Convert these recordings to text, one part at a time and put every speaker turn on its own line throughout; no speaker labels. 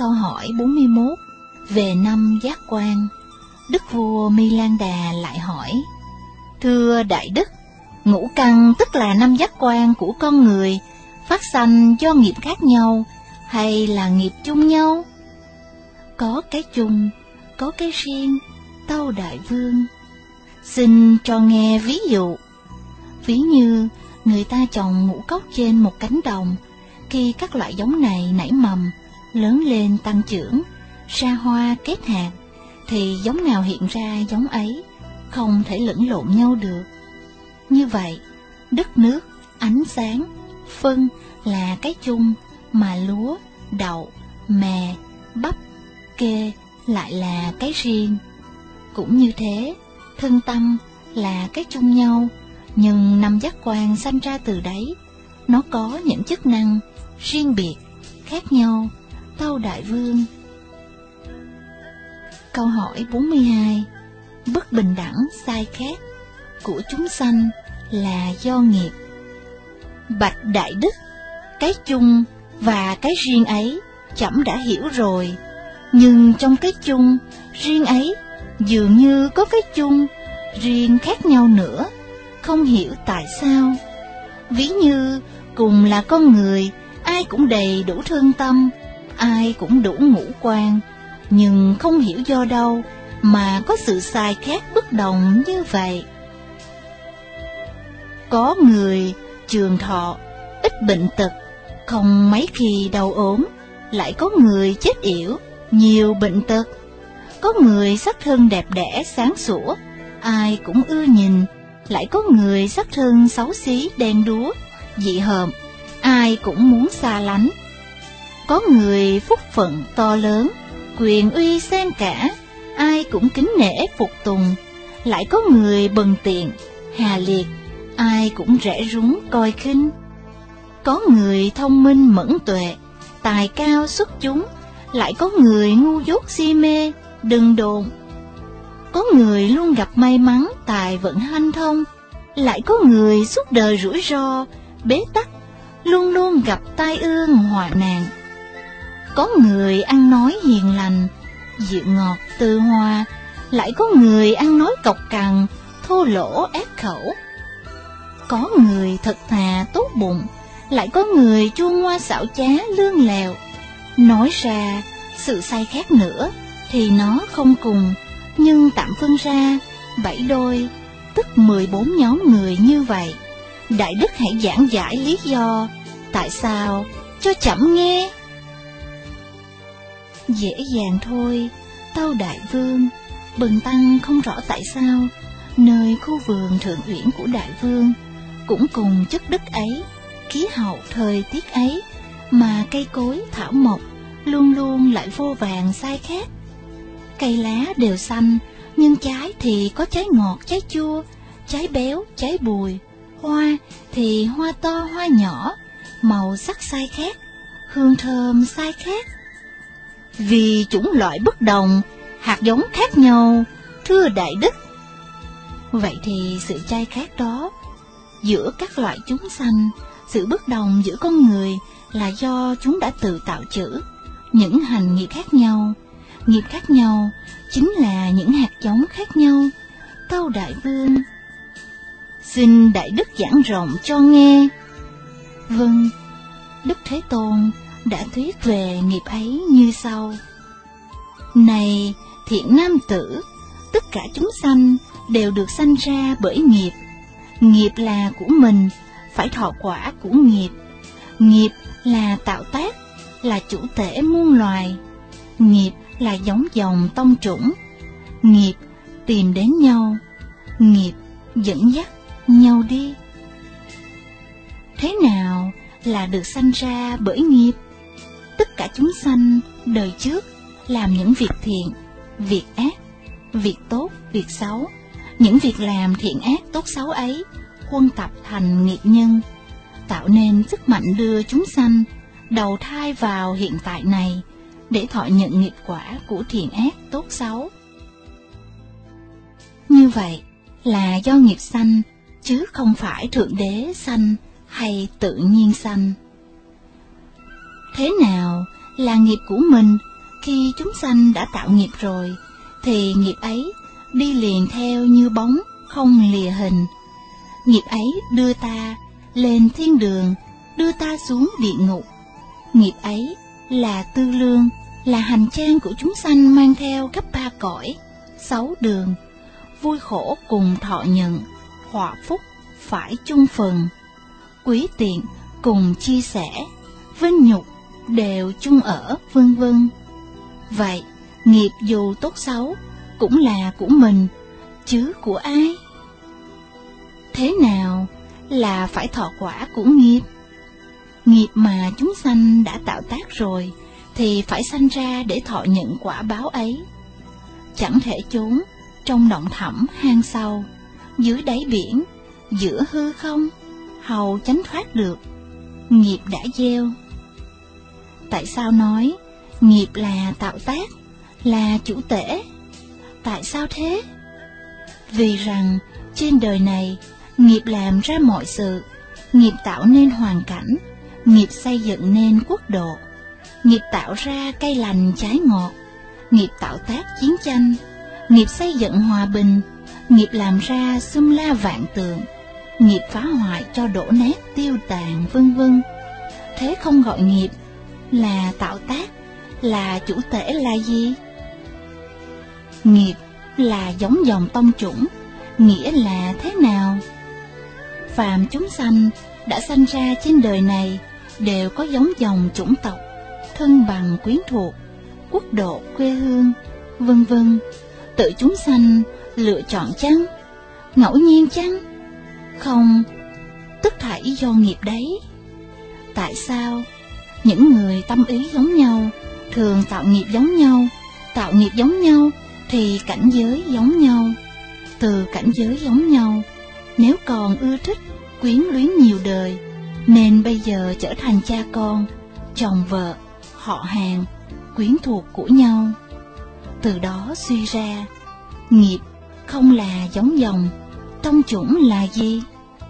Câu hỏi 41 về năm giác quan. Đức vua Mi Lan Đà lại hỏi: Thưa Đại Đức, ngũ căn tức là năm giác quan của con người phát sanh do nghiệp khác nhau hay là nghiệp chung nhau? Có cái chung, có cái riêng, tâu Đại Vương. Xin cho nghe ví dụ. Ví như người ta trồng ngũ cốc trên một cánh đồng, khi các loại giống này nảy mầm, lớn lên tăng trưởng, ra hoa kết hạt, thì giống nào hiện ra giống ấy, không thể lẫn lộn nhau được. Như vậy, đất nước, ánh sáng, phân là cái chung, mà lúa, đậu, mè, bắp, kê lại là cái riêng. Cũng như thế, thân tâm là cái chung nhau, nhưng năm giác quan sanh ra từ đấy, nó có những chức năng riêng biệt, khác nhau, tâu Đại Vương. Câu hỏi 42. Bất bình đẳng sai khác của chúng sanh là do nghiệp. Bạch Đại Đức, cái chung và cái riêng ấy trẫm đã hiểu rồi, nhưng trong cái chung, riêng ấy dường như có cái chung, riêng khác nhau nữa, không hiểu tại sao. Ví như cùng là con người, ai cũng đầy đủ thân tâm, ai cũng đủ ngũ quan, nhưng không hiểu do đâu mà có sự sai khác bất đồng như vậy. Có người trường thọ, ít bệnh tật, không mấy khi đau ốm, lại có người chết yểu, nhiều bệnh tật. Có người sắc thân đẹp đẽ sáng sủa, ai cũng ưa nhìn, lại có người sắc thân xấu xí đen đúa, dị hợm, ai cũng muốn xa lánh. Có người phúc phận to lớn, quyền uy xen cả, ai cũng kính nể phục tùng, lại có người bần tiện, hà liệt, ai cũng rẻ rúng coi khinh. Có người thông minh mẫn tuệ, tài cao xuất chúng, lại có người ngu dốt si mê, đần độn. Có người luôn gặp may mắn tài vận hanh thông, lại có người suốt đời rủi ro, bế tắc, luôn luôn gặp tai ương họa nạn. Có người ăn nói hiền lành, dịu ngọt từ hòa, lại có người ăn nói cộc cằn, thô lỗ ác khẩu. Có người thật thà tốt bụng, lại có người chua ngoa xảo trá lương lèo. Nói ra sự sai khác nữa thì nó không cùng, nhưng tạm phân ra 7 đôi, tức 14 nhóm người như vậy. Đại Đức hãy giảng giải lý do tại sao cho trẫm nghe. Dễ dàng thôi, tâu Đại Vương. Bần tăng không rõ tại sao nơi khu vườn thượng uyển của Đại Vương cũng cùng chất đất ấy, khí hậu thời tiết ấy, mà cây cối thảo mộc luôn luôn lại vô vàn sai khác. Cây lá đều xanh, nhưng trái thì có trái ngọt, trái chua, trái béo, trái bùi. Hoa thì hoa to, hoa nhỏ, màu sắc sai khác, hương thơm sai khác. Vì chủng loại bất đồng, hạt giống khác nhau, thưa Đại Đức. Vậy thì sự chai khác đó giữa các loại chúng sanh, sự bất đồng giữa con người là do chúng đã tự tạo chữ những hành nghiệp khác nhau. Nghiệp khác nhau chính là những hạt giống khác nhau, tâu Đại Vương. Xin Đại Đức giảng rộng cho nghe. Vâng, Đức Thế Tôn đã thuyết về nghiệp ấy như sau. Này thiện nam tử, tất cả chúng sanh đều được sanh ra bởi nghiệp. Nghiệp là của mình, phải thọ quả của nghiệp. Nghiệp là tạo tác, là chủ tể muôn loài. Nghiệp là giống dòng tông chủng. Nghiệp tìm đến nhau, nghiệp dẫn dắt nhau đi. Thế nào là được sanh ra bởi nghiệp? Tất cả chúng sanh đời trước làm những việc thiện, việc ác, việc tốt, việc xấu. Những việc làm thiện ác tốt xấu ấy huân tập thành nghiệp nhân, tạo nên sức mạnh đưa chúng sanh đầu thai vào hiện tại này để thọ nhận nghiệp quả của thiện ác tốt xấu. Như vậy là do nghiệp sanh, chứ không phải Thượng Đế sanh hay tự nhiên sanh. Thế nào là nghiệp của mình Khi chúng sanh đã tạo nghiệp rồi, thì nghiệp ấy đi liền theo như bóng, không lìa hình. Nghiệp ấy đưa ta lên thiên đường, đưa ta xuống địa ngục. Nghiệp ấy là tư lương, là hành trang của chúng sanh mang theo khắp 3 cõi, 6 đường. Vui khổ cùng thọ nhận, họa phúc phải chung phần. Quý tiện cùng chia sẻ, vinh nhục đều chung ở, vân vân. Vậy, nghiệp dù tốt xấu cũng là của mình, chứ của ai? Thế nào là phải thọ quả của nghiệp? Nghiệp mà chúng sanh đã tạo tác rồi thì phải sanh ra để thọ nhận quả báo ấy. Chẳng thể trốn trong động thẳm hang sâu, dưới đáy biển, giữa hư không, hầu tránh thoát được. Nghiệp đã gieo. Tại sao nói nghiệp là tạo tác, là chủ tể? Tại sao thế? Vì rằng trên đời này, nghiệp làm ra mọi sự, nghiệp tạo nên hoàn cảnh, nghiệp xây dựng nên quốc độ, nghiệp tạo ra cây lành trái ngọt, nghiệp tạo tác chiến tranh, nghiệp xây dựng hòa bình, nghiệp làm ra xung la vạn tượng, nghiệp phá hoại cho đổ nát tiêu tàn, vân vân. Thế không gọi nghiệp là tạo tác, là chủ tể là gì? Nghiệp là giống dòng tông chủng, nghĩa là thế nào? Phàm chúng sanh đã sanh ra trên đời này đều có giống dòng chủng tộc, thân bằng quyến thuộc, quốc độ quê hương, vân vân. Tự chúng sanh lựa chọn chăng? Ngẫu nhiên chăng? Không, tất thảy do nghiệp đấy. Tại sao? Những người tâm ý giống nhau, thường tạo nghiệp giống nhau, tạo nghiệp giống nhau thì cảnh giới giống nhau. Từ cảnh giới giống nhau, nếu còn ưa thích, quyến luyến nhiều đời, nên bây giờ trở thành cha con, chồng vợ, họ hàng, quyến thuộc của nhau. Từ đó suy ra, nghiệp không là giống dòng, tông chủng là gì?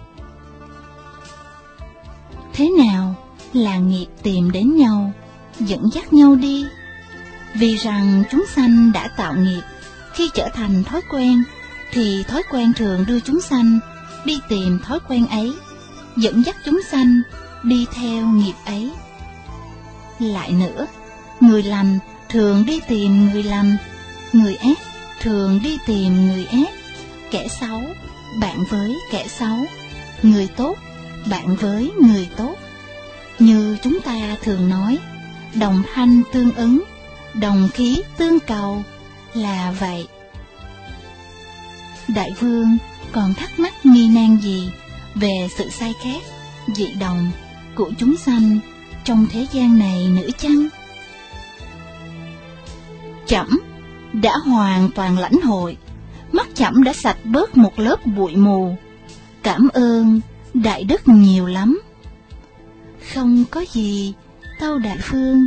Thế nào là nghiệp tìm đến nhau, dẫn dắt nhau đi? Vì rằng chúng sanh đã tạo nghiệp, khi trở thành thói quen, thì thói quen thường đưa chúng sanh đi tìm thói quen ấy, dẫn dắt chúng sanh đi theo nghiệp ấy. Lại nữa, người lành thường đi tìm người lành, người ác thường đi tìm người ác, kẻ xấu bạn với kẻ xấu, người tốt bạn với người tốt. Như chúng ta thường nói, đồng thanh tương ứng, đồng khí tương cầu, là vậy. Đại vương còn thắc mắc nghi nan gì về sự sai khác, dị đồng của chúng sanh trong thế gian này nữa chăng? Trẫm đã hoàn toàn lãnh hội, mắt trẫm đã sạch bớt một lớp bụi mù. Cảm ơn đại đức nhiều lắm. Không có gì, tâu đại vương.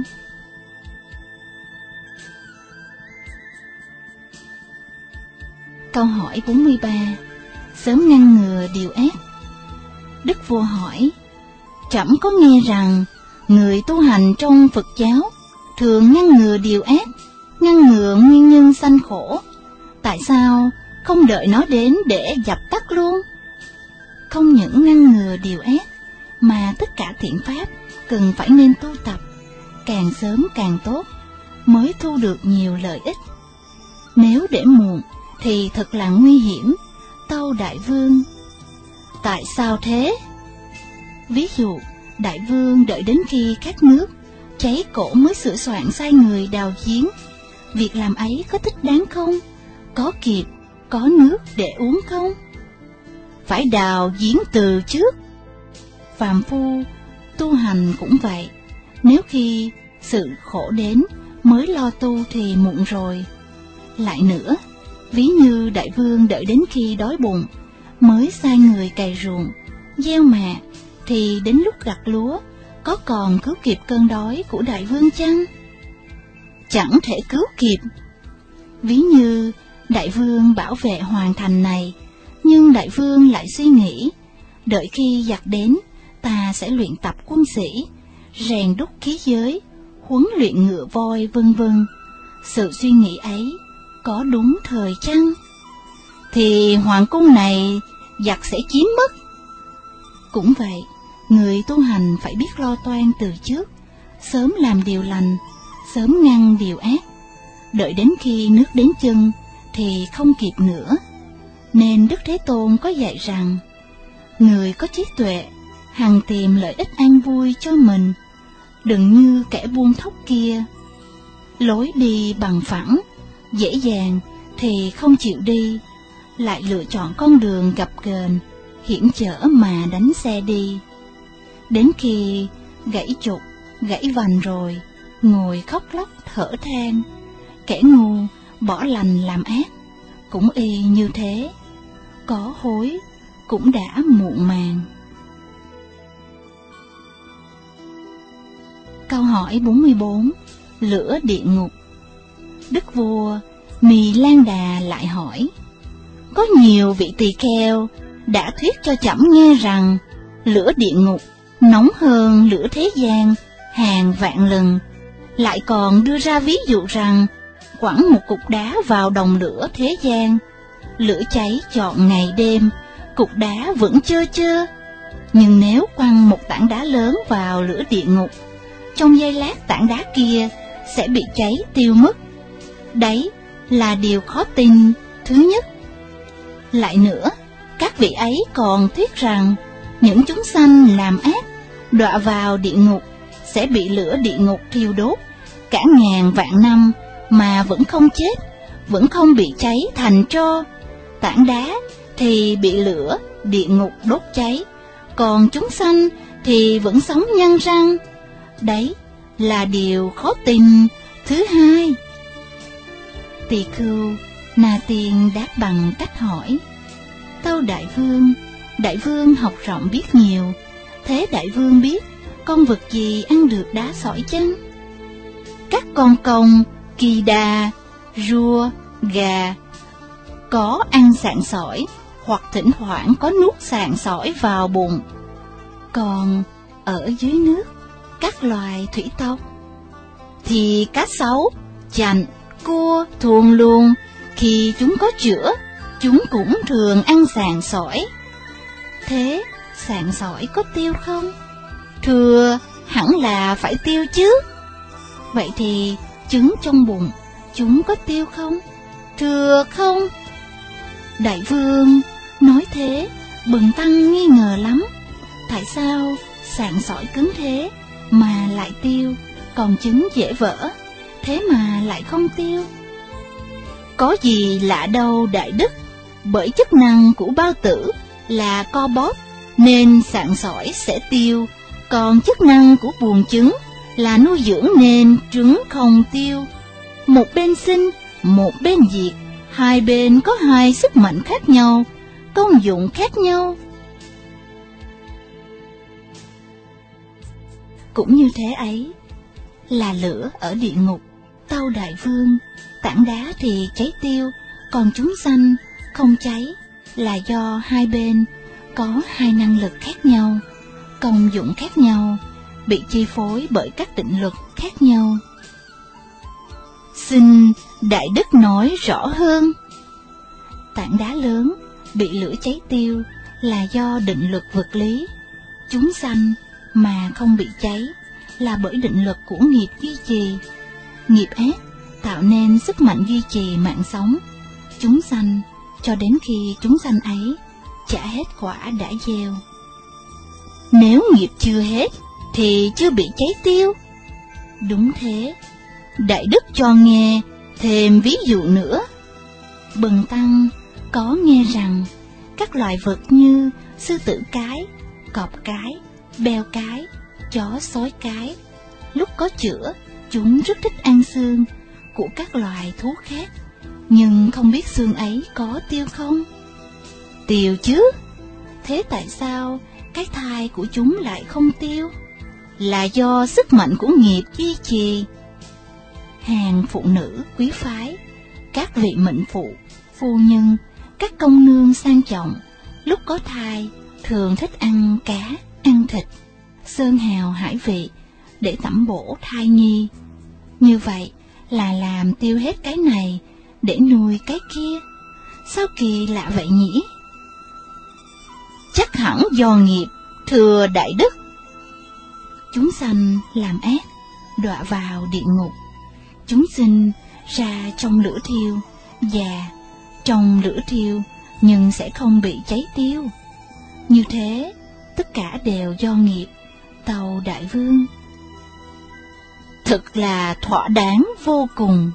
Câu hỏi 43. Sớm ngăn ngừa điều ác. Đức vua hỏi, trẫm có nghe rằng người tu hành trong Phật giáo thường ngăn ngừa điều ác, ngăn ngừa nguyên nhân sanh khổ. Tại sao không đợi nó đến để dập tắt luôn? Không những ngăn ngừa điều ác, mà tất cả thiện pháp cần phải nên tu tập, càng sớm càng tốt, mới thu được nhiều lợi ích. Nếu để muộn thì thật là nguy hiểm, tâu đại vương. Tại sao thế? Ví dụ, đại vương đợi đến khi khát nước, cháy cổ mới sửa soạn sai người đào giếng. Việc làm ấy có thích đáng không? Có kịp, có nước để uống không? Phải đào giếng từ trước. Phàm phu tu hành cũng vậy, nếu khi sự khổ đến mới lo tu thì muộn rồi. Lại nữa, ví như đại vương đợi đến khi đói bụng mới sai người cày ruộng, gieo mạ, thì đến lúc gặt lúa có còn cứu kịp cơn đói của đại vương chăng? Chẳng thể cứu kịp. Ví như đại vương bảo vệ hoàn thành này, nhưng đại vương lại suy nghĩ, đợi khi giặc đến, ta sẽ luyện tập quân sĩ, rèn đúc khí giới, huấn luyện ngựa voi, vân vân. Sự suy nghĩ ấy có đúng thời chăng? Thì hoàng cung này giặc sẽ chiếm mất. Cũng vậy, người tu hành phải biết lo toan từ trước, sớm làm điều lành, sớm ngăn điều ác. Đợi đến khi nước đến chân thì không kịp nữa. Nên Đức Thế Tôn có dạy rằng, người có trí tuệ hằng tìm lợi ích an vui cho mình, đừng như kẻ buôn thóc kia. Lối đi bằng phẳng, dễ dàng thì không chịu đi, lại lựa chọn con đường gập ghềnh, hiểm trở mà đánh xe đi. Đến khi gãy trục, gãy vành rồi, ngồi khóc lóc thở than. Kẻ ngu bỏ lành làm ác, cũng y như thế. Có hối cũng đã muộn màng. Câu hỏi 44. Lửa địa ngục. Đức vua Mì Lan Đà lại hỏi, có nhiều vị tỳ kheo đã thuyết cho trẫm nghe rằng lửa địa ngục nóng hơn lửa thế gian hàng vạn lần, lại còn đưa ra ví dụ rằng quẳng một cục đá vào đồng lửa thế gian, lửa cháy trọn ngày đêm, cục đá vẫn chơ chơ. Nhưng nếu quăng một tảng đá lớn vào lửa địa ngục, trong giây lát tảng đá kia sẽ bị cháy tiêu mất. Đấy là điều khó tin thứ nhất. Lại nữa, các vị ấy còn thuyết rằng những chúng sanh làm ác đọa vào địa ngục sẽ bị lửa địa ngục thiêu đốt cả ngàn vạn năm mà vẫn không chết, vẫn không bị cháy thành tro. Tảng đá thì bị lửa địa ngục đốt cháy, còn chúng sanh thì vẫn sống nhân răng. Đấy là điều khó tin thứ hai. Tỳ khưu Na Tiên đáp bằng cách hỏi, tâu Đại vương học rộng biết nhiều, thế Đại vương biết con vật gì ăn được đá sỏi chăng? Các con công, kỳ đà, rùa, gà có ăn sạn sỏi, hoặc thỉnh thoảng có nuốt sạn sỏi vào bụng. Còn ở dưới nước, các loài thủy tộc thì cá sấu, chành, cua, thuồng luồng, khi chúng có chữa, chúng cũng thường ăn sạn sỏi. Thế sạn sỏi có tiêu không? Thưa, hẳn là phải tiêu chứ. Vậy thì trứng trong bụng chúng có tiêu không? Thưa không. Đại vương nói thế, Bần tăng nghi ngờ lắm. Tại sao sạn sỏi cứng thế mà lại tiêu, còn trứng dễ vỡ, thế mà lại không tiêu? Có gì lạ đâu đại đức, bởi chức năng của bao tử là co bóp nên sạn sỏi sẽ tiêu, còn chức năng của buồng trứng là nuôi dưỡng nên trứng không tiêu. Một bên sinh, một bên diệt, hai bên có hai sức mạnh khác nhau, công dụng khác nhau. Cũng như thế ấy là lửa ở địa ngục, tâu đại vương, tảng đá thì cháy tiêu, còn chúng sanh không cháy, là do hai bên có hai năng lực khác nhau, công dụng khác nhau, bị chi phối bởi các định luật khác nhau. Xin đại đức nói rõ hơn. Tảng đá lớn bị lửa cháy tiêu là do định luật vật lý, chúng sanh mà không bị cháy là bởi định luật của nghiệp duy trì. Nghiệp ác tạo nên sức mạnh duy trì mạng sống chúng sanh cho đến khi chúng sanh ấy trả hết quả đã gieo. Nếu nghiệp chưa hết thì chưa bị cháy tiêu. Đúng thế, đại đức cho nghe thêm ví dụ nữa. Bần tăng có nghe rằng các loài vật như sư tử cái, cọp cái, beo cái, chó sói cái, lúc có chữa chúng rất thích ăn xương của các loài thú khác, nhưng không biết xương ấy có tiêu không? Tiêu chứ. Thế tại sao cái thai của chúng lại không tiêu? Là do sức mạnh của nghiệp duy trì. Hàng phụ nữ quý phái, các vị mệnh phụ, phu nhân, các công nương sang trọng, lúc có thai thường thích ăn cá, ăn thịt, sơn hào hải vị để tẩm bổ thai nhi. Như vậy là làm tiêu hết cái này để nuôi cái kia. Sao kỳ lạ vậy nhỉ? Chắc hẳn do nghiệp, thưa đại đức. Chúng sanh làm ác, đọa vào địa ngục. Chúng sinh ra trong lửa thiêu, và trong lửa thiêu nhưng sẽ không bị cháy tiêu. Như thế, tất cả đều do nghiệp, tâu đại vương. Thật là thỏa đáng vô cùng.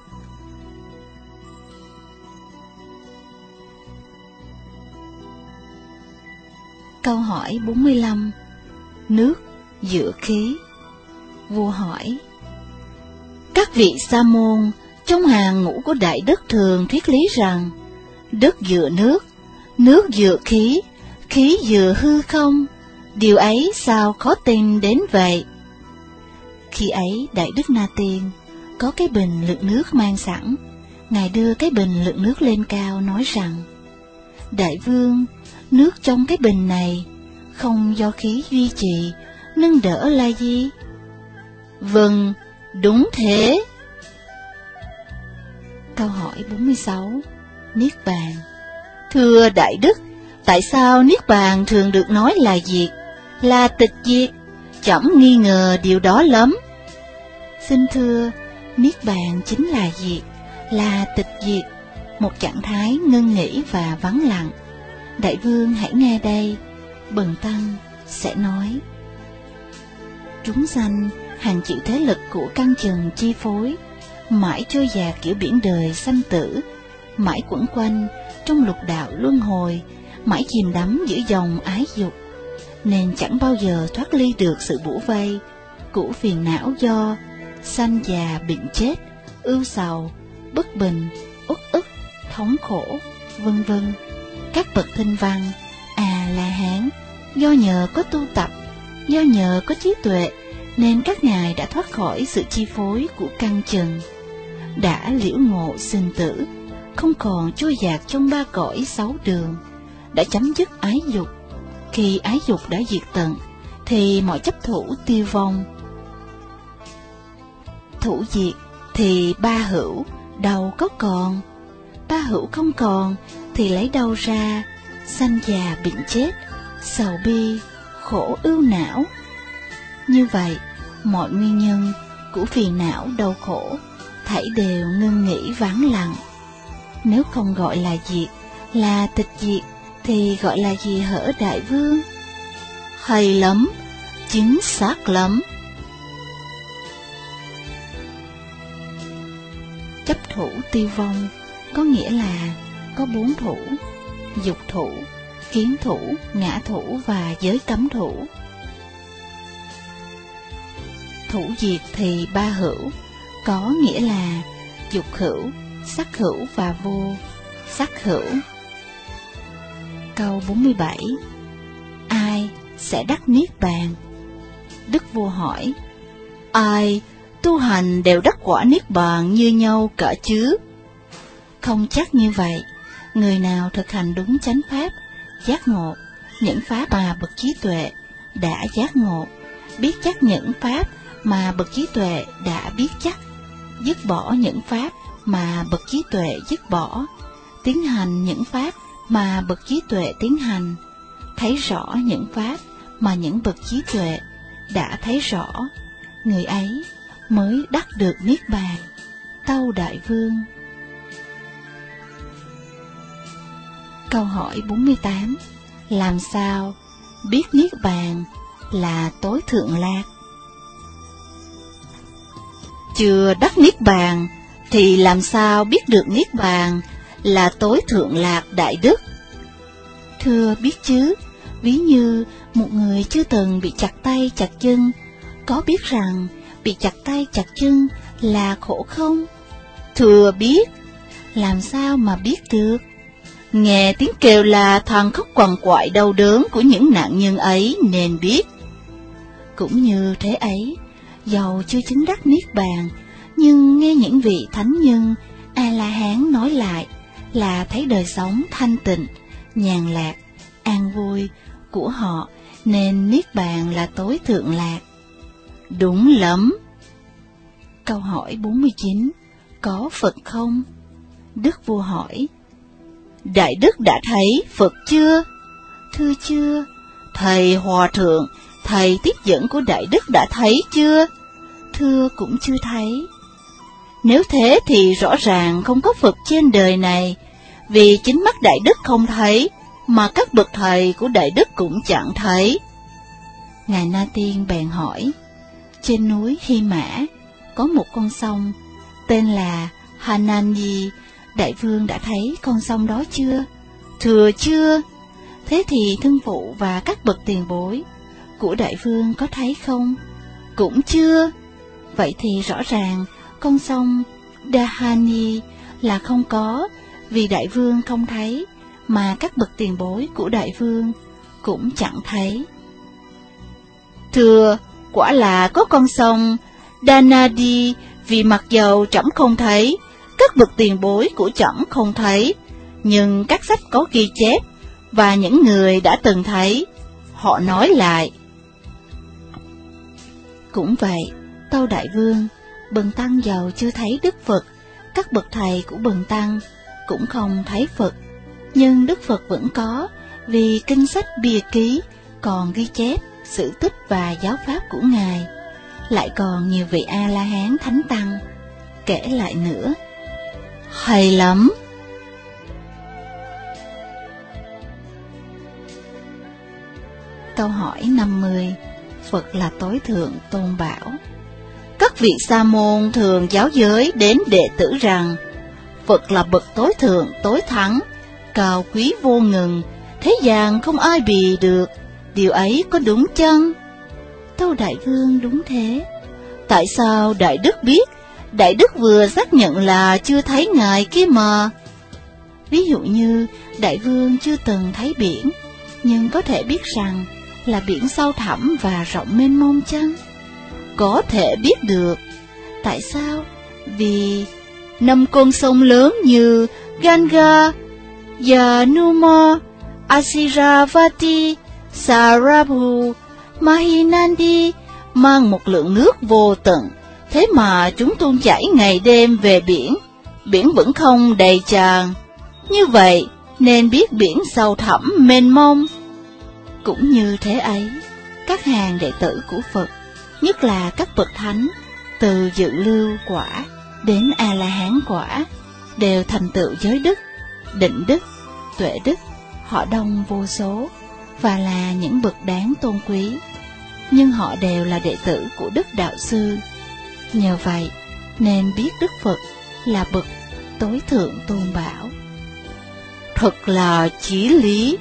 Câu hỏi 45. Nước dựa khí. Vua hỏi: các vị sa môn trong hàng ngũ của đại đức thường thuyết lý rằng đất dựa nước, nước dựa khí, khí dựa hư không. Điều ấy sao khó tin đến vậy? Khi ấy đại đức Na Tiên có cái bình đựng nước mang sẵn. Ngài đưa cái bình đựng nước lên cao nói rằng: đại vương, nước trong cái bình này không do khí duy trì, nâng đỡ là gì? Vâng, đúng thế. Câu hỏi 46. Niết bàn. Thưa đại đức, tại sao niết bàn thường được nói là diệt, là tịch diệt? Trẫm nghi ngờ điều đó lắm. Xin thưa, niết bàn chính là diệt, là tịch diệt, một trạng thái ngưng nghỉ và vắng lặng. Đại vương hãy nghe đây, Bần tăng sẽ nói. Chúng sanh hàng chịu thế lực của căn trần chi phối, mãi trôi dạt kiểu biển đời sanh tử, mãi quẩn quanh trong lục đạo luân hồi, mãi chìm đắm giữa dòng ái dục, nên chẳng bao giờ thoát ly được sự bủa vây của phiền não do sanh già bệnh chết, ưu sầu, bất bình, uất ức, thống khổ, vân vân. Các bậc thinh văn, La Hán, do nhờ có tu tập, do nhờ có trí tuệ, nên các ngài đã thoát khỏi sự chi phối của căn trần, đã liễu ngộ sinh tử, không còn trôi dạt trong ba cõi sáu đường, đã chấm dứt ái dục. Khi ái dục đã diệt tận, thì mọi chấp thủ tiêu vong. Thủ diệt thì ba hữu đâu có còn, ba hữu không còn thì lấy đâu ra sanh già bệnh chết, sầu bi, khổ ưu não. Như vậy, mọi nguyên nhân của phiền não đau khổ thảy đều ngưng nghỉ vắng lặng. Nếu không gọi là diệt, là tịch diệt, thì gọi là gì hở đại vương? Hay lắm, chính xác lắm. Chấp thủ tiêu vong có nghĩa là có 4 thủ: dục thủ, kiến thủ, ngã thủ và giới cấm thủ. Thủ diệt thì ba hữu, có nghĩa là dục hữu, sắc hữu và vô sắc hữu. Câu 47. Ai sẽ đắc niết bàn? Đức vua hỏi: ai tu hành đều đắc quả niết bàn như nhau cả chứ? Không chắc như vậy. Người nào thực hành đúng chánh pháp, giác ngộ những pháp mà bậc trí tuệ đã giác ngộ, biết chắc những pháp mà bậc trí tuệ đã biết chắc, dứt bỏ những pháp mà bậc trí tuệ dứt bỏ, tiến hành những pháp mà bậc trí tuệ tiến hành, thấy rõ những pháp mà những bậc trí tuệ đã thấy rõ, người ấy mới đắc được niết bàn. Tâu đại vương. Câu hỏi 48. Làm sao biết niết bàn là tối thượng lạc? Chưa đắc niết bàn thì làm sao biết được niết bàn là tối thượng lạc đại đức? Thưa biết chứ, ví như một người chưa từng bị chặt tay chặt chân, có biết rằng bị chặt tay chặt chân là khổ không? Thưa biết. Làm sao mà biết được? Nghe tiếng kêu la than khóc quằn quại đau đớn của những nạn nhân ấy nên biết. Cũng như thế ấy, dầu chưa chứng đắc niết bàn, nhưng nghe những vị thánh nhân A-la-hán nói lại là thấy đời sống thanh tịnh, nhàn lạc, an vui của họ, nên niết bàn là tối thượng lạc. Đúng lắm. Câu hỏi 49. có Phật không? Đức vua hỏi. Đại đức đã thấy Phật chưa? Thưa chưa. Thầy hòa thượng, thầy tiếp dẫn của đại đức đã thấy chưa? Thưa cũng chưa thấy. Nếu thế thì rõ ràng không có Phật trên đời này, vì chính mắt đại đức không thấy, mà các bậc thầy của đại đức cũng chẳng thấy. Ngài Na Tiên bèn hỏi, trên núi Hy Mã có một con sông tên là Hanani, đại vương đã thấy con sông đó chưa? Thưa chưa. Thế thì thân phụ và các bậc tiền bối của đại vương có thấy không? Cũng chưa. Vậy thì rõ ràng con sông Dahani là không có, vì đại vương không thấy, mà các bậc tiền bối của đại vương cũng chẳng thấy. Thưa, quả là có con sông Danadi, vì mặc dầu trẫm không thấy, các bậc tiền bối của trẫm không thấy, nhưng các sách có ghi chép, và những người đã từng thấy, họ nói lại. Cũng vậy, tâu đại vương, bần tăng dầu chưa thấy Đức Phật, các bậc thầy của bần tăng cũng không thấy Phật, nhưng Đức Phật vẫn có, vì kinh sách bìa ký còn ghi chép sự tích và giáo pháp của Ngài, lại còn nhiều vị A-la-hán thánh tăng kể lại nữa. Hay lắm. Câu hỏi 50. Phật là tối thượng tôn bảo. Các vị sa môn thường giáo giới đến đệ tử rằng Phật là bậc tối thượng tối thắng, cao quý vô ngừng, thế gian không ai bì được. Điều ấy có đúng chăng? Tâu đại vương, đúng thế. Tại sao đại đức biết? Đại đức vừa xác nhận là chưa thấy Ngài kia mà. Ví dụ như đại vương chưa từng thấy biển, nhưng có thể biết rằng là biển sâu thẳm và rộng mênh mông chăng? Có thể biết được. Tại sao? Vì 5 con sông lớn như Ganga, Yanuma, Asiravati, Sarabhu, Mahinandi mang một lượng nước vô tận, thế mà chúng tuôn chảy ngày đêm về biển, biển vẫn không đầy tràn. Như vậy nên biết biển sâu thẳm mênh mông. Cũng như thế ấy, các hàng đệ tử của Phật, nhất là các bậc thánh, từ dự lưu quả đến A-la-hán quả, đều thành tựu giới đức, định đức, tuệ đức, họ đông vô số, và là những bậc đáng tôn quý, nhưng họ đều là đệ tử của Đức Đạo Sư. Nhờ vậy nên biết Đức Phật là bậc tối thượng tôn bảo. Thật là chí lý.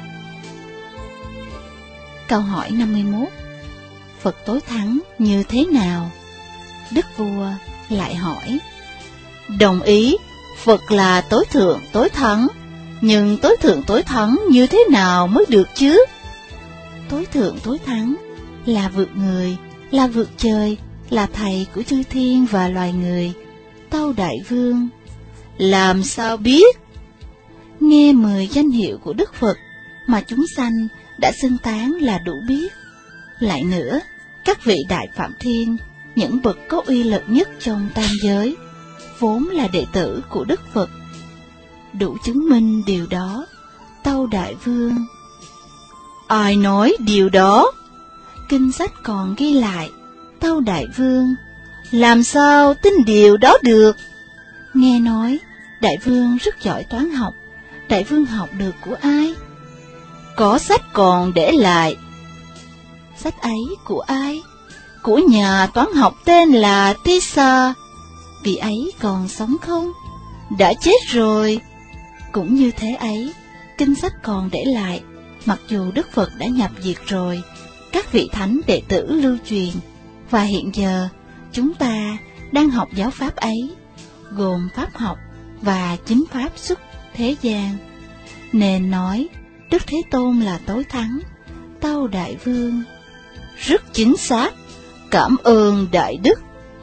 Câu hỏi 51. Phật tối thắng như thế nào? Đức vua lại hỏi. Đồng ý, Phật là tối thượng tối thắng, nhưng tối thượng tối thắng như thế nào mới được chứ? Tối thượng tối thắng là vượt người, là vượt trời, là thầy của chư thiên và loài người. Tâu đại vương, làm sao biết? Nghe 10 danh hiệu của Đức Phật mà chúng sanh đã xưng tán là đủ biết. Lại nữa, các vị đại phạm thiên, những bậc có uy lực nhất trong tam giới, vốn là đệ tử của Đức Phật, đủ chứng minh điều đó. Tâu đại vương. Ai nói điều đó? Kinh sách còn ghi lại. Tâu đại vương, làm sao tin điều đó được? Nghe nói đại vương rất giỏi toán học. Đại vương học được của ai? Có sách còn để lại. Sách ấy của ai? Của nhà toán học tên là Tisa. Vị ấy còn sống không? Đã chết rồi. Cũng như thế ấy, kinh sách còn để lại, mặc dù Đức Phật đã nhập diệt rồi, các vị thánh đệ tử lưu truyền, và hiện giờ chúng ta đang học giáo pháp ấy, gồm pháp học và chính pháp xuất thế gian, nên nói Đức Thế Tôn là tối thắng. Tâu đại vương, rất chính xác, cảm ơn đại đức.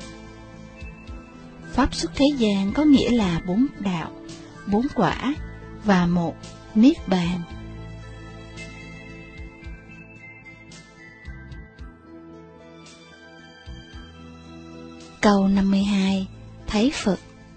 Pháp xuất thế gian có nghĩa là 4 đạo, 4 quả và 1 niết bàn. Câu 52. Thấy Phật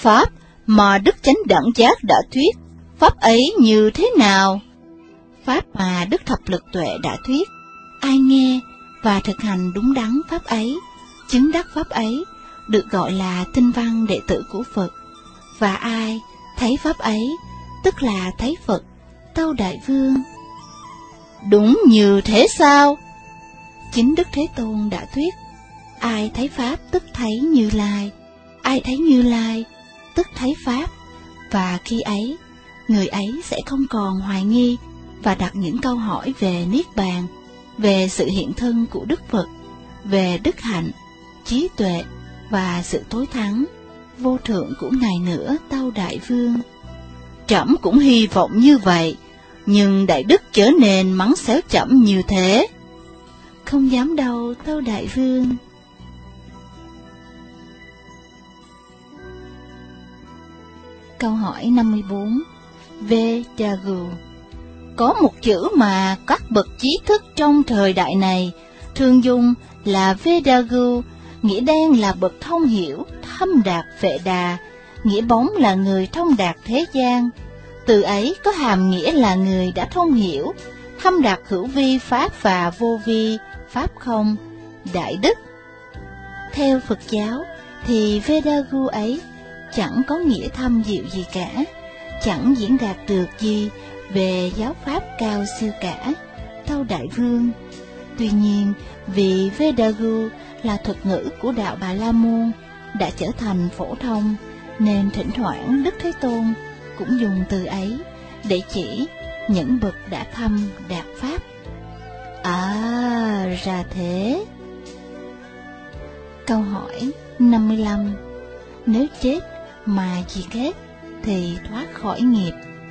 Pháp mà Đức Chánh Đẳng Giác đã thuyết, pháp ấy như thế nào?
Pháp mà Đức Thập Lực Tuệ đã thuyết, ai nghe và thực hành đúng đắn pháp ấy, chứng đắc pháp ấy, được gọi là tinh văn đệ tử của Phật. Và ai thấy pháp ấy, tức là thấy Phật, tâu Đại Vương.
Đúng như thế sao?
Chính Đức Thế Tôn đã thuyết, ai thấy Pháp tức thấy Như Lai, ai thấy Như Lai tức thấy Pháp, và khi ấy, người ấy sẽ không còn hoài nghi và đặt những câu hỏi về Niết Bàn, về sự hiện thân của Đức Phật, về đức hạnh, trí tuệ và sự tối thắng, vô thượng của Ngài nữa, tâu Đại Vương.
Trẫm cũng hy vọng như vậy, nhưng Đại Đức chớ nên mắng xéo trẫm như thế.
Không dám đâu, tâu Đại Vương. Câu hỏi 54. Vedagu.
Có một chữ mà các bậc trí thức trong thời đại này thường dùng là Vedagu, nghĩa đen là bậc thông hiểu, thâm đạt vệ đà, nghĩa bóng là người thông đạt thế gian. Từ ấy có hàm nghĩa là người đã thông hiểu, thâm đạt hữu vi pháp và vô vi pháp không, đại đức.
Theo Phật giáo thì Vedagu ấy chẳng có nghĩa thâm diệu gì cả, chẳng diễn đạt được gì về giáo pháp cao siêu cả, tâu Đại Vương. Tuy nhiên, vì Vedagu là thuật ngữ của đạo Bà La Môn đã trở thành phổ thông, nên thỉnh thoảng Đức Thế Tôn cũng dùng từ ấy để chỉ những bậc đã thâm đạt pháp.
À, ra thế.
Câu hỏi 55. Nếu chết mà diệt hết thì thoát khỏi nghiệp.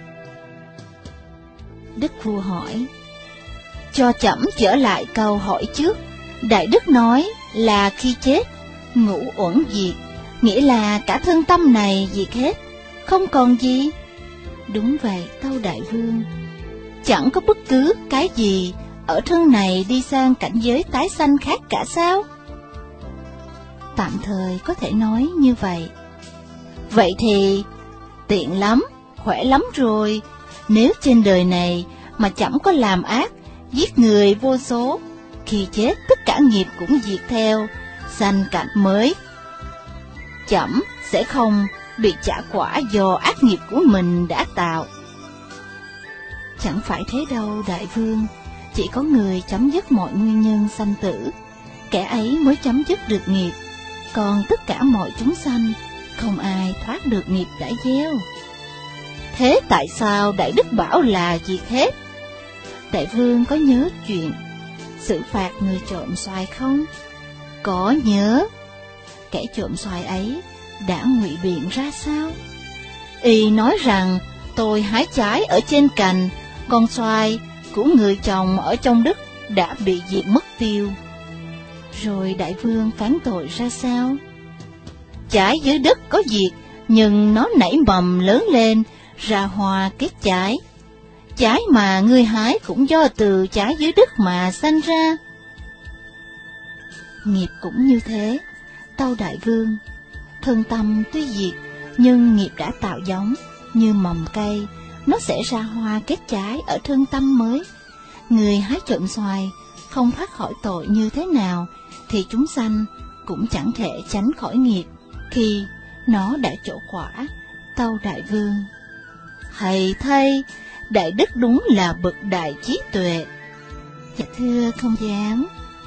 Đức vua hỏi.
Cho trẫm trở lại câu hỏi trước. Đại Đức nói là khi chết, ngũ uẩn diệt, nghĩa là cả thân tâm này diệt hết, không còn gì.
Đúng vậy, tâu Đại Vương.
Chẳng có bất cứ cái gì ở thân này đi sang cảnh giới tái sanh khác cả sao?
Tạm thời có thể nói như vậy.
Vậy thì tiện lắm, khỏe lắm rồi. Nếu trên đời này mà chẳng có làm ác, giết người vô số, khi chết tất cả nghiệp cũng diệt theo, sanh cảnh mới. Trẫm sẽ không bị trả quả do ác nghiệp của mình đã tạo.
Chẳng phải thế đâu, Đại Vương. Chỉ có người chấm dứt mọi nguyên nhân sanh tử, kẻ ấy mới chấm dứt được nghiệp. Còn tất cả mọi chúng sanh, không ai thoát được nghiệp đã gieo.
Thế tại sao Đại Đức bảo là diệt hết?
Đại Vương có nhớ chuyện xử phạt người trộm xoài không?
Có nhớ.
Kẻ trộm xoài ấy đã ngụy biện ra sao?
Y nói rằng tôi hái trái ở trên cành, con xoài của người trồng ở trong đất đã bị diệt mất tiêu.
Rồi Đại Vương phán tội ra sao?
Trái dưới đất có diệt, nhưng nó nảy mầm lớn lên, ra hoa kết trái. Trái mà ngươi hái cũng do từ trái dưới đất mà sanh ra.
Nghiệp cũng như thế, tâu Đại Vương. Thân tâm tuy diệt, nhưng nghiệp đã tạo giống, như mầm cây, nó sẽ ra hoa kết trái ở thân tâm mới. Người hái trộm xoài không thoát khỏi tội như thế nào, thì chúng sanh cũng chẳng thể tránh khỏi nghiệp khi nó đã trổ quả, tâu Đại Vương.
Hay thay, Đại Đức đúng là bậc đại trí tuệ.
Dạ thưa, không dám.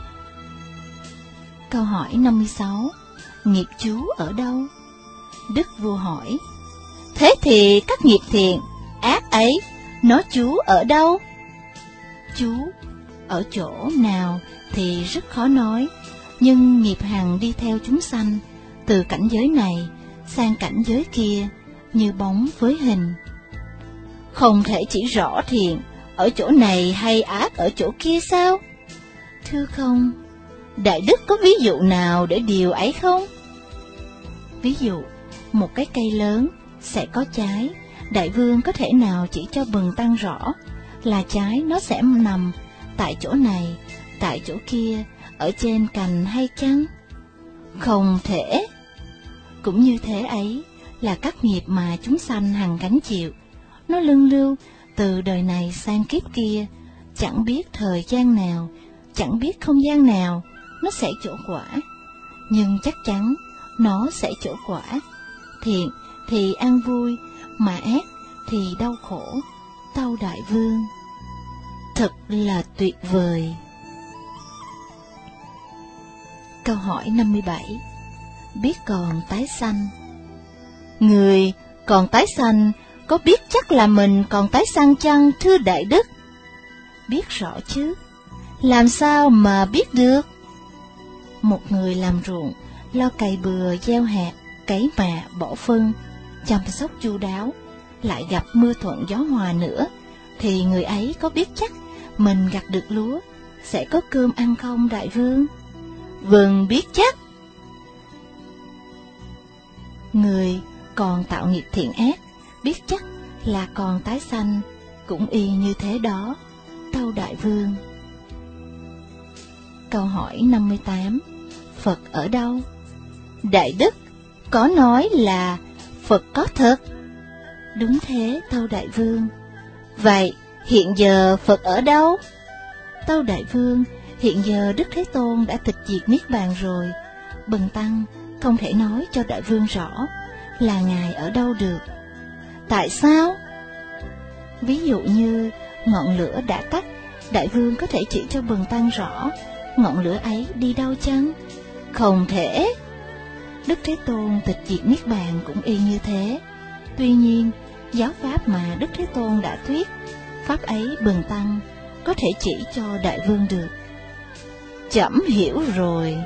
Câu hỏi 56. Nghiệp trú ở đâu? Đức vua hỏi.
Thế thì các nghiệp thiện, ác ấy, nó trú ở đâu?
Trú ở chỗ nào thì rất khó nói, nhưng nghiệp hằng đi theo chúng sanh, từ cảnh giới này sang cảnh giới kia, như bóng với hình.
Không thể chỉ rõ thiện ở chỗ này hay ác ở chỗ kia sao?
Thưa không.
Đại Đức có ví dụ nào để điều ấy không?
Ví dụ, một cái cây lớn sẽ có trái, Đại Vương có thể nào chỉ cho bừng tăng rõ là trái nó sẽ nằm tại chỗ này, tại chỗ kia, ở trên cành hay chăng?
Không thể.
Cũng như thế ấy,
là các nghiệp mà chúng sanh hằng gánh chịu. Nó luân lưu từ đời này sang kiếp kia, chẳng biết thời gian nào, chẳng biết không gian nào nó sẽ trổ quả, nhưng chắc chắn nó sẽ trổ quả. Thiện thì an vui, mà ác thì đau khổ. Tâu Đại Vương: thật là tuyệt vời. Câu hỏi 57. Biết còn tái sanh. Người còn tái sanh có biết chắc là mình còn tái sanh chăng, thưa Đại Đức? Biết rõ chứ, làm sao mà biết được? Một người làm ruộng, lo cày bừa, gieo hạt, cấy mạ, bỏ phân, chăm sóc chu đáo, lại gặp mưa thuận gió hòa nữa, thì người ấy có biết chắc mình gặt được lúa, sẽ có cơm ăn không, Đại Vương? Vâng, biết chắc. Người còn tạo nghiệp thiện ác, biết chắc là còn tái sanh, cũng y như thế đó, tâu Đại Vương. Câu hỏi 58. Phật ở đâu? Đại Đức, có nói là Phật có thật. Đúng thế, tâu Đại Vương. Vậy hiện giờ Phật ở đâu? Tâu Đại Vương, hiện giờ Đức Thế Tôn đã tịch diệt niết bàn rồi. Bần tăng không thể nói cho Đại Vương rõ là Ngài ở đâu được. Tại sao? Ví dụ như ngọn lửa đã tắt, Đại Vương có thể chỉ cho bần tăng rõ ngọn lửa ấy đi đâu chăng? Không thể. Đức Thế Tôn tịch diệt niết bàn cũng y như thế. Tuy nhiên, giáo pháp mà Đức Thế Tôn đã thuyết, pháp ấy bần tăng có thể chỉ cho Đại Vương được. Trẫm hiểu rồi.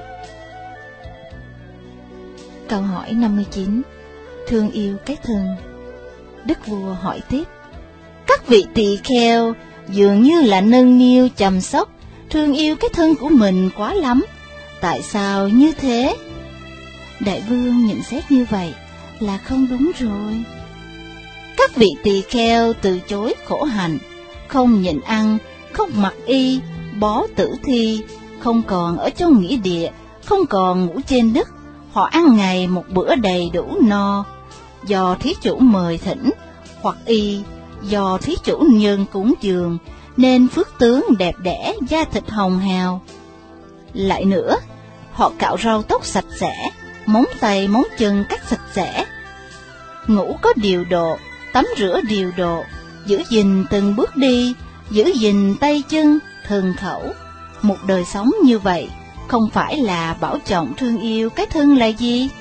Câu hỏi 59. Thương yêu cái thân. Đức vua hỏi tiếp: các vị tỳ kheo dường như là nâng niu chăm sóc, thương yêu cái thân của mình quá lắm, tại sao như thế? Đại Vương nhận xét như vậy là không đúng rồi. Các vị tỳ kheo từ chối khổ hạnh, không nhịn ăn, không mặc y, bó tử thi, không còn ở trong nghĩa địa, không còn ngủ trên đất. Họ ăn ngày một bữa đầy đủ no, do thí chủ mời thỉnh, hoặc y do thí chủ nhân cúng dường, nên phước tướng đẹp đẽ, da thịt hồng hào. Lại nữa, họ cạo rau tóc sạch sẽ, móng tay móng chân cắt sạch sẽ, ngủ có điều độ, tắm rửa điều độ, giữ gìn từng bước đi, giữ gìn tay chân, thân khẩu. Một đời sống như vậy không phải là bảo trọng thương yêu cái thân là gì?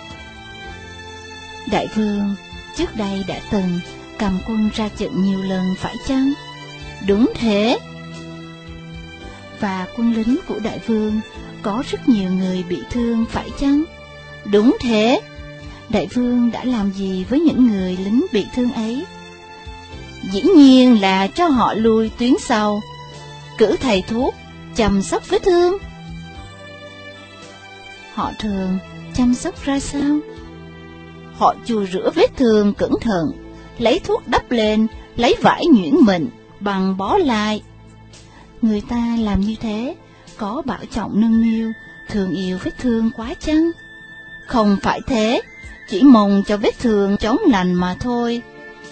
Đại Vương trước đây đã từng cầm quân ra trận nhiều lần phải chăng? Đúng thế. Và quân lính của Đại Vương có rất nhiều người bị thương phải chăng? Đúng thế. Đại Vương đã làm gì với những người lính bị thương ấy? Dĩ nhiên là cho họ lui tuyến sau, cử thầy thuốc chăm sóc vết thương. Họ thường chăm sóc ra sao? Họ chùi rửa vết thương cẩn thận, lấy thuốc đắp lên, lấy vải nhuyễn mịn bằng bó lai. Người ta làm như thế có bảo trọng nâng niu, thương yêu vết thương quá chăng? Không phải thế, chỉ mong cho vết thương chóng lành mà thôi.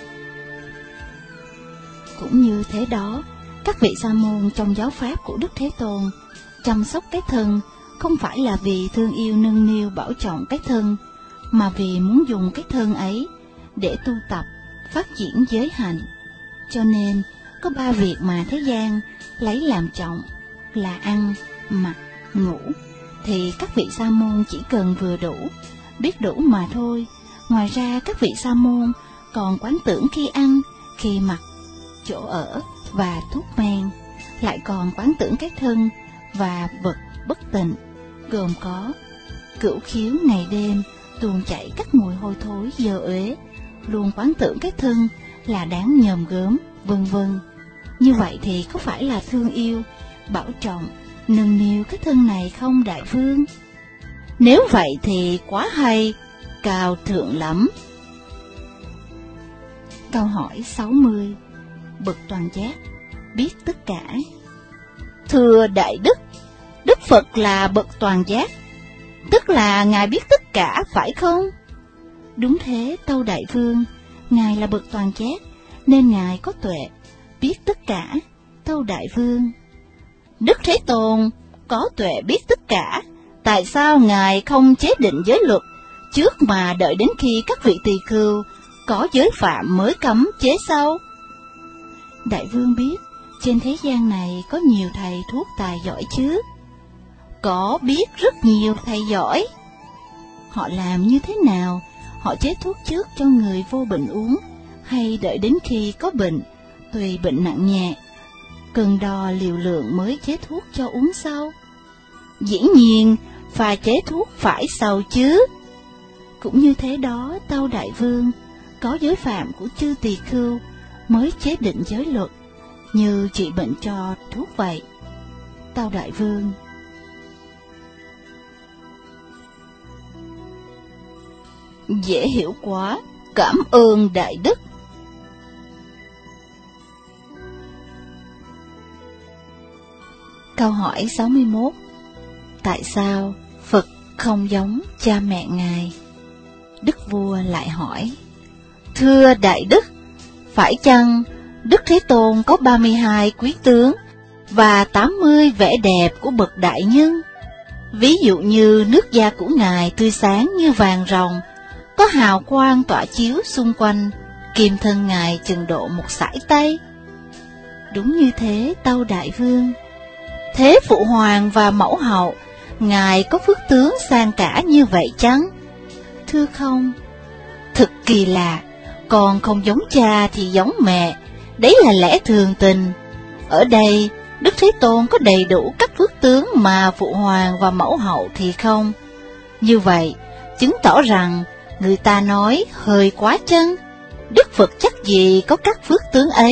Cũng như thế đó, các vị sa môn trong giáo pháp của Đức Thế Tôn chăm sóc cái thân không phải là vì thương yêu nâng niu bảo trọng cái thân, mà vì muốn dùng cái thân ấy để tu tập, phát triển giới hạnh. Cho nên, có 3 việc mà thế gian lấy làm trọng là ăn, mặc, ngủ, thì các vị sa môn chỉ cần vừa đủ, biết đủ mà thôi. Ngoài ra các vị sa môn còn quán tưởng khi ăn, khi mặc, chỗ ở và thuốc men, lại còn quán tưởng cái thân và vật bất tịnh, gồm có cửu khiếu ngày đêm tuôn chảy các mùi hôi thối dơ uế, luôn quán tưởng cái thân là đáng nhòm gớm, vân vân. Như vậy thì có phải là thương yêu, bảo trọng, nâng niu cái thân này không, Đại Vương? Nếu vậy thì quá hay, cao thượng lắm. Câu hỏi 60. Bậc toàn giác biết tất cả. Thưa Đại Đức, Đức Phật là bậc toàn giác, tức là Ngài biết tất cả phải không? Đúng thế, tâu đại vương, ngài là bậc toàn giác, nên ngài có tuệ, biết tất cả. Tâu đại vương: Đức Thế Tôn có tuệ biết tất cả, tại sao ngài không chế định giới luật, trước mà đợi đến khi các vị tỳ khưu có giới phạm mới cấm chế sau? Đại vương biết, trên thế gian này có nhiều thầy thuốc tài giỏi chứ? Có, biết rất nhiều thầy giỏi. Họ làm như thế nào? Họ chế thuốc trước cho người vô bệnh uống, hay đợi đến khi có bệnh, tùy bệnh nặng nhẹ, cần đo liều lượng mới chế thuốc cho uống sau? Dĩ nhiên, phải chế thuốc phải sau chứ. Cũng như thế đó, tâu đại vương, có giới phạm của chư tỳ khưu mới chế định giới luật, như trị bệnh cho thuốc vậy. Tâu đại vương: Dễ hiểu quá, cảm ơn đại đức. Câu hỏi 61. Tại sao Phật không giống cha mẹ ngài? Đức vua lại hỏi: Thưa đại đức, phải chăng Đức Thế Tôn có 32 quý tướng và 80 vẻ đẹp của bậc đại nhân? Ví dụ như nước da của ngài tươi sáng như vàng ròng, có hào quang tỏa chiếu xung quanh, kim thân ngài chừng độ một sải tay. Đúng như thế, tâu đại vương. Thế phụ hoàng và mẫu hậu, ngài có phước tướng sang cả như vậy chăng? Thưa không. Thực kỳ lạ, con không giống cha thì giống mẹ, đấy là lẽ thường tình. Ở đây, Đức Thế Tôn có đầy đủ các phước tướng mà phụ hoàng và mẫu hậu thì không. Như vậy, chứng tỏ rằng người ta nói hơi quá chân. Đức Phật chắc gì có các phước tướng ấy.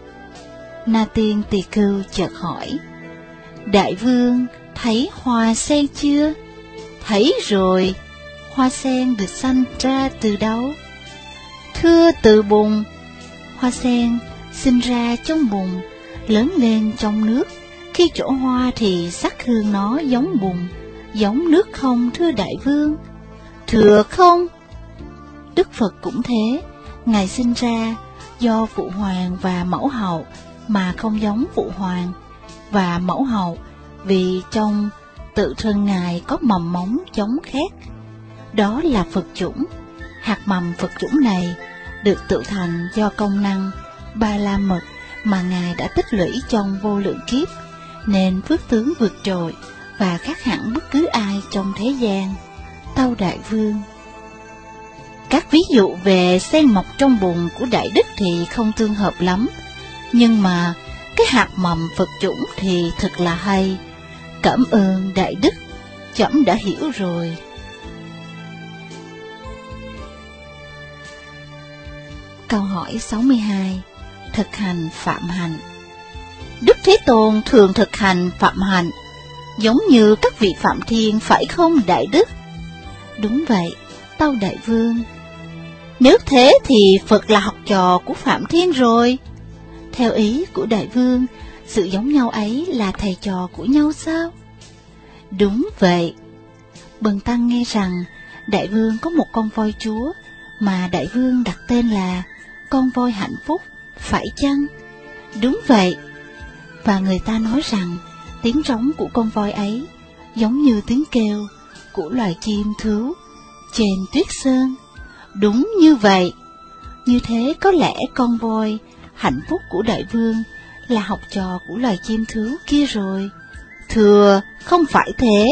Na Tiên Tỳ Khưu chợt hỏi: Đại vương thấy hoa sen chưa? Thấy rồi. Hoa sen được sanh ra từ đâu? Thưa, từ bùn. Hoa sen sinh ra trong bùn, lớn lên trong nước. Khi trổ hoa thì sắc hương nó giống bùn, giống nước không, thưa đại vương? Thưa không. Đức Phật cũng thế, ngài sinh ra do phụ hoàng và mẫu hậu mà không giống phụ hoàng và mẫu hậu, vì trong tự thân ngài có mầm móng giống khác. Đó là Phật chủng. Hạt mầm Phật chủng này được tự thành do công năng ba la mật mà ngài đã tích lũy trong vô lượng kiếp, nên phước tướng vượt trội và khác hẳn bất cứ ai trong thế gian. Tâu đại vương: Các ví dụ về sen mọc trong bùn của đại đức thì không tương hợp lắm, nhưng mà cái hạt mầm Phật chủng thì thật là hay. Cảm ơn đại đức, trẫm đã hiểu rồi. Câu hỏi 62. Thực hành phạm hạnh. Đức Thế Tôn thường thực hành phạm hạnh, giống như các vị Phạm Thiên phải không đại đức? Đúng vậy, tâu đại vương. Nếu thế thì Phật là học trò của Phạm Thiên rồi. Theo ý của đại vương, sự giống nhau ấy là thầy trò của nhau sao? Đúng vậy. Bần tăng nghe rằng đại vương có một con voi chúa mà đại vương đặt tên là con voi hạnh phúc, phải chăng? Đúng vậy. Và người ta nói rằng tiếng rống của con voi ấy giống như tiếng kêu của loài chim thứu trên tuyết sơn. Đúng như vậy. Như thế có lẽ con voi hạnh phúc của đại vương là học trò của loài chim thứu kia rồi. Thưa, không phải thế.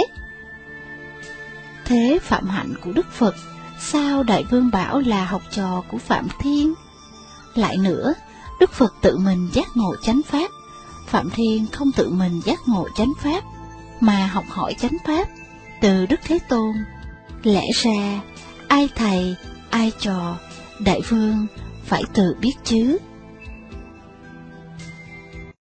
Thế phạm hạnh của Đức Phật, sao đại vương bảo là học trò của Phạm Thiên? Lại nữa, Đức Phật tự mình giác ngộ chánh pháp, Phạm Thiên không tự mình giác ngộ chánh pháp, mà học hỏi chánh pháp từ Đức Thế Tôn. Lẽ ra, ai thầy, ai trò, đại vương phải tự biết chứ.